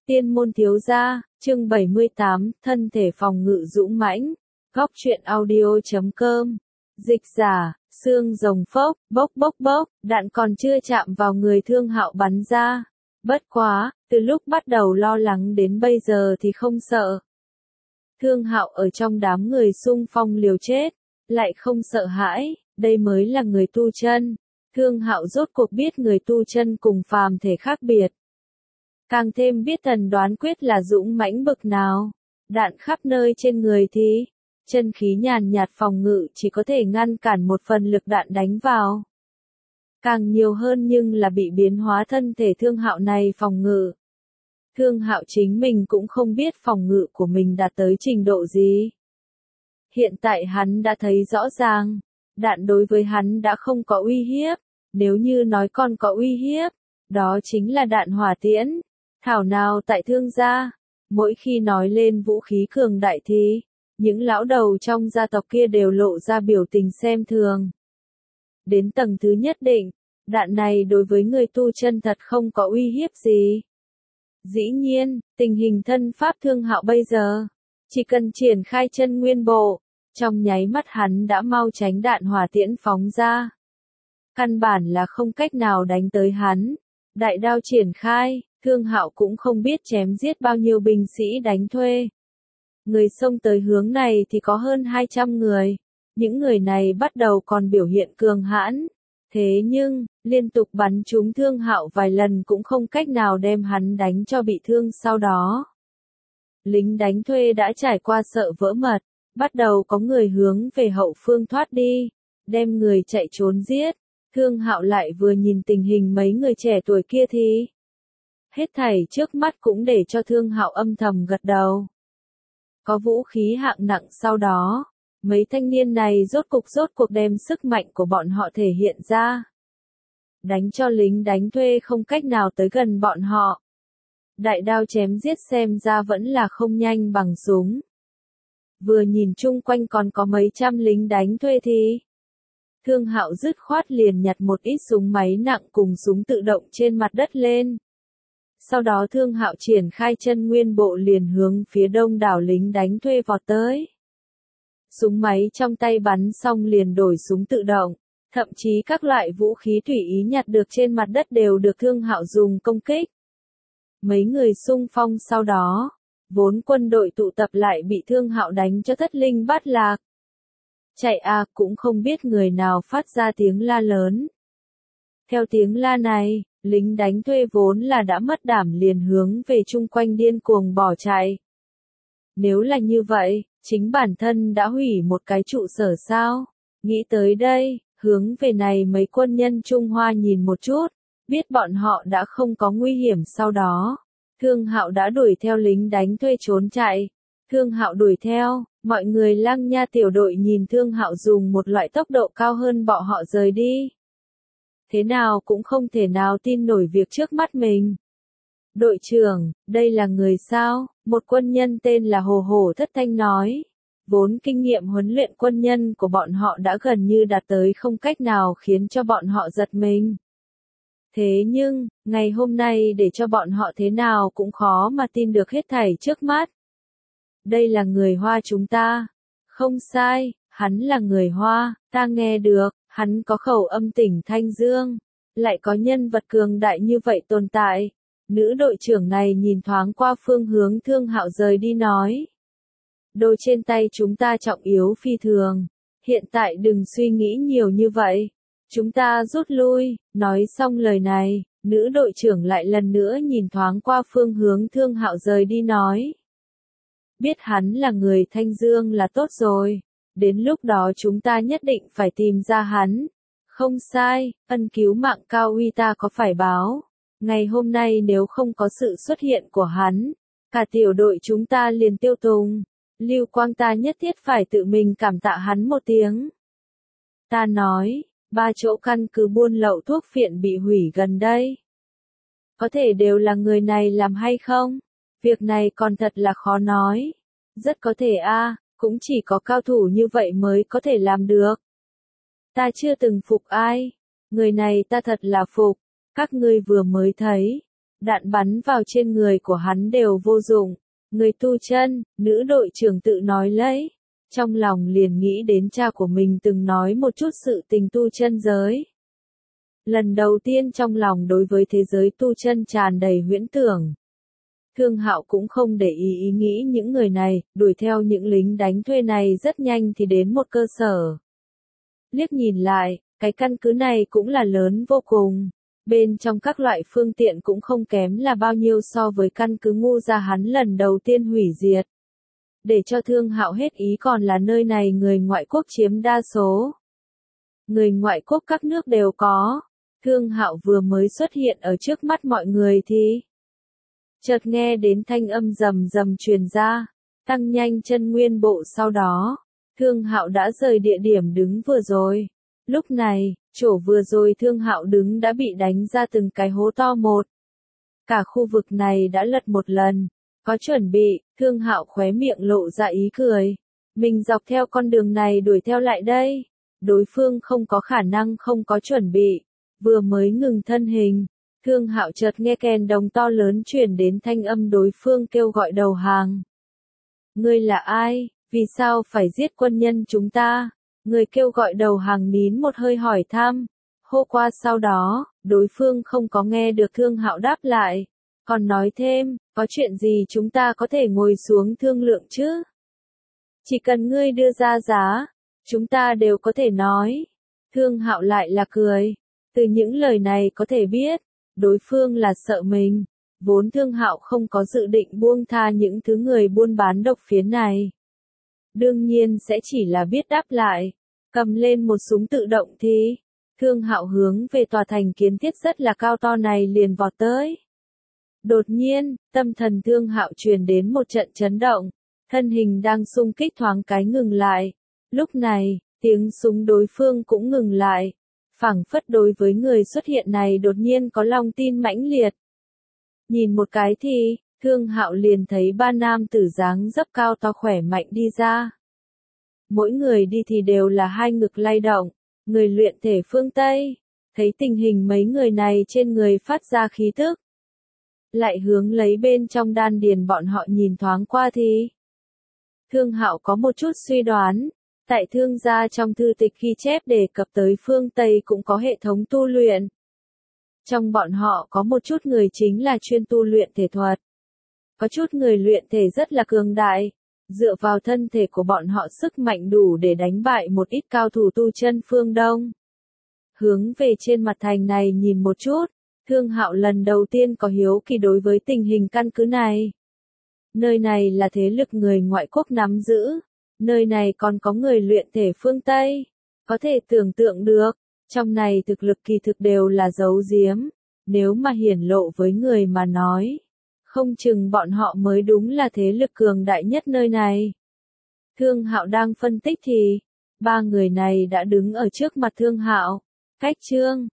Tiên môn thiếu gia, chương 78, thân thể phòng ngự dũng mãnh. Góc truyện audio.com. Dịch giả, xương rồng phốc, bốc, đạn còn chưa chạm vào người Thương Hạo bắn ra. Bất quá, từ lúc bắt đầu lo lắng đến bây giờ thì không sợ. Thương Hạo ở trong đám người xung phong liều chết, lại không sợ hãi, đây mới là người tu chân. Thương Hạo rốt cuộc biết người tu chân cùng phàm thể khác biệt. Càng thêm biết thần đoán quyết là dũng mãnh bực nào. Đạn khắp nơi trên người thì, chân khí nhàn nhạt phòng ngự chỉ có thể ngăn cản một phần lực đạn đánh vào. Càng nhiều hơn nhưng là bị biến hóa thân thể Thương Hạo này phòng ngự. Thương Hạo chính mình cũng không biết phòng ngự của mình đạt tới trình độ gì. Hiện tại hắn đã thấy rõ ràng, đạn đối với hắn đã không có uy hiếp, nếu như nói còn có uy hiếp, đó chính là đạn hỏa tiễn. Thảo nào tại Thương gia, mỗi khi nói lên vũ khí cường đại thì, những lão đầu trong gia tộc kia đều lộ ra biểu tình xem thường. Đến tầng thứ nhất định, đạn này đối với người tu chân thật không có uy hiếp gì. Dĩ nhiên, tình hình thân pháp Thương Hạo bây giờ, chỉ cần triển khai chân nguyên bộ, trong nháy mắt hắn đã mau tránh đạn hỏa tiễn phóng ra. Căn bản là không cách nào đánh tới hắn. Đại đao triển khai, Thương Hạo cũng không biết chém giết bao nhiêu binh sĩ đánh thuê. Người xông tới hướng này thì có hơn 200 người. Những người này bắt đầu còn biểu hiện cường hãn. Thế nhưng, liên tục bắn trúng Thương Hạo vài lần cũng không cách nào đem hắn đánh cho bị thương sau đó. Lính đánh thuê đã trải qua sợ vỡ mật, bắt đầu có người hướng về hậu phương thoát đi, đem người chạy trốn giết. Thương Hạo lại vừa nhìn tình hình mấy người trẻ tuổi kia thì hết thảy trước mắt cũng để cho Thương Hạo âm thầm gật đầu. Có vũ khí hạng nặng sau đó, mấy thanh niên này rốt cuộc đem sức mạnh của bọn họ thể hiện ra. Đánh cho lính đánh thuê không cách nào tới gần bọn họ. Đại đao chém giết xem ra vẫn là không nhanh bằng súng. Vừa nhìn chung quanh còn có mấy trăm lính đánh thuê thì Thương Hạo dứt khoát liền nhặt một ít súng máy nặng cùng súng tự động trên mặt đất lên. Sau đó Thương Hạo triển khai chân nguyên bộ liền hướng phía đông đảo lính đánh thuê vọt tới. Súng máy trong tay bắn xong liền đổi súng tự động, thậm chí các loại vũ khí tùy ý nhặt được trên mặt đất đều được Thương Hạo dùng công kích. Mấy người xung phong sau đó, vốn quân đội tụ tập lại bị Thương Hạo đánh cho thất linh bát lạc. Chạy cũng không biết người nào phát ra tiếng la lớn. Theo tiếng la này, lính đánh thuê vốn là đã mất đảm liền hướng về chung quanh điên cuồng bỏ chạy. Nếu là như vậy, chính bản thân đã hủy một cái trụ sở sao? Nghĩ tới đây, hướng về này mấy quân nhân Trung Hoa nhìn một chút, biết bọn họ đã không có nguy hiểm sau đó. Thương Hạo đã đuổi theo lính đánh thuê trốn chạy. Thương Hạo đuổi theo, mọi người Lăng Nha tiểu đội nhìn Thương Hạo dùng một loại tốc độ cao hơn bọn họ rời đi. Thế nào cũng không thể nào tin nổi việc trước mắt mình. Đội trưởng, đây là người sao? Một quân nhân tên là Hồ Hổ thất thanh nói. Vốn kinh nghiệm huấn luyện quân nhân của bọn họ đã gần như đạt tới không cách nào khiến cho bọn họ giật mình. Thế nhưng, ngày hôm nay để cho bọn họ thế nào cũng khó mà tin được hết thảy trước mắt. Đây là người Hoa chúng ta. Không sai, hắn là người Hoa, ta nghe được, hắn có khẩu âm tỉnh Thanh Dương. Lại có nhân vật cường đại như vậy tồn tại. Nữ đội trưởng này nhìn thoáng qua phương hướng Thương Hạo rời đi nói. Đồ trên tay chúng ta trọng yếu phi thường. Hiện tại đừng suy nghĩ nhiều như vậy. Chúng ta rút lui. Nói xong lời này, nữ đội trưởng lại lần nữa nhìn thoáng qua phương hướng Thương Hạo rời đi nói. Biết hắn là người Thanh Dương là tốt rồi. Đến lúc đó chúng ta nhất định phải tìm ra hắn. Không sai, ân cứu mạng cao uy ta có phải báo. Ngày hôm nay nếu không có sự xuất hiện của hắn, cả tiểu đội chúng ta liền tiêu tùng. Lưu Quang ta nhất thiết phải tự mình cảm tạ hắn một tiếng. Ta nói, 3 chỗ căn cứ buôn lậu thuốc phiện bị hủy gần đây. Có thể đều là người này làm hay không? Việc này còn thật là khó nói. Rất có thể cũng chỉ có cao thủ như vậy mới có thể làm được. Ta chưa từng phục ai. Người này ta thật là phục. Các ngươi vừa mới thấy. Đạn bắn vào trên người của hắn đều vô dụng. Người tu chân, nữ đội trưởng tự nói lấy. Trong lòng liền nghĩ đến cha của mình từng nói một chút sự tình tu chân giới. Lần đầu tiên trong lòng đối với thế giới tu chân tràn đầy huyễn tưởng. Thương Hạo cũng không để ý nghĩ những người này, đuổi theo những lính đánh thuê này rất nhanh thì đến một cơ sở. Liếc nhìn lại, cái căn cứ này cũng là lớn vô cùng. Bên trong các loại phương tiện cũng không kém là bao nhiêu so với căn cứ ngu gia hắn lần đầu tiên hủy diệt. Để cho Thương Hạo hết ý còn là nơi này người ngoại quốc chiếm đa số. Người ngoại quốc các nước đều có. Thương Hạo vừa mới xuất hiện ở trước mắt mọi người thì chợt nghe đến thanh âm rầm rầm truyền ra, tăng nhanh chân nguyên bộ sau đó, Thương Hạo đã rời địa điểm đứng vừa rồi. Lúc này, chỗ vừa rồi Thương Hạo đứng đã bị đánh ra từng cái hố to một. Cả khu vực này đã lật một lần, có chuẩn bị, Thương Hạo khóe miệng lộ ra ý cười. Mình dọc theo con đường này đuổi theo lại đây. Đối phương không có khả năng không có chuẩn bị, vừa mới ngừng thân hình. Thương Hạo chợt nghe kèn đồng to lớn truyền đến thanh âm đối phương kêu gọi đầu hàng. Ngươi là ai? Vì sao phải giết quân nhân chúng ta? Người kêu gọi đầu hàng nín một hơi hỏi thăm. Hô qua sau đó, đối phương không có nghe được Thương Hạo đáp lại. Còn nói thêm, có chuyện gì chúng ta có thể ngồi xuống thương lượng chứ? Chỉ cần ngươi đưa ra giá, chúng ta đều có thể nói. Thương Hạo lại là cười. Từ những lời này có thể biết, đối phương là sợ mình. Vốn Thương Hạo không có dự định buông tha những thứ người buôn bán độc phiến này. Đương nhiên sẽ chỉ là biết đáp lại. Cầm lên một súng tự động thì, Thương Hạo hướng về tòa thành kiến thiết rất là cao to này liền vọt tới. Đột nhiên, tâm thần Thương Hạo truyền đến một trận chấn động, thân hình đang xung kích thoáng cái ngừng lại. Lúc này, tiếng súng đối phương cũng ngừng lại. Phảng phất đối với người xuất hiện này đột nhiên có lòng tin mãnh liệt. Nhìn một cái thì, Thương Hạo liền thấy ba nam tử dáng dấp cao to khỏe mạnh đi ra. Mỗi người đi thì đều là hai ngực lay động, người luyện thể phương Tây. Thấy tình hình mấy người này trên người phát ra khí tức. Lại hướng lấy bên trong đan điền bọn họ nhìn thoáng qua thì. Thương Hạo có một chút suy đoán. Tại Thương gia trong thư tịch ghi chép đề cập tới phương Tây cũng có hệ thống tu luyện. Trong bọn họ có một chút người chính là chuyên tu luyện thể thuật. Có chút người luyện thể rất là cường đại. Dựa vào thân thể của bọn họ sức mạnh đủ để đánh bại một ít cao thủ tu chân phương Đông. Hướng về trên mặt thành này nhìn một chút, Thương Hạo lần đầu tiên có hiếu kỳ đối với tình hình căn cứ này. Nơi này là thế lực người ngoại quốc nắm giữ. Nơi này còn có người luyện thể phương Tây. Có thể tưởng tượng được, trong này thực lực kỳ thực đều là giấu giếm. Nếu mà hiển lộ với người mà nói, không chừng bọn họ mới đúng là thế lực cường đại nhất nơi này. Thương Hạo đang phân tích thì, ba người này đã đứng ở trước mặt Thương Hạo. Cách chương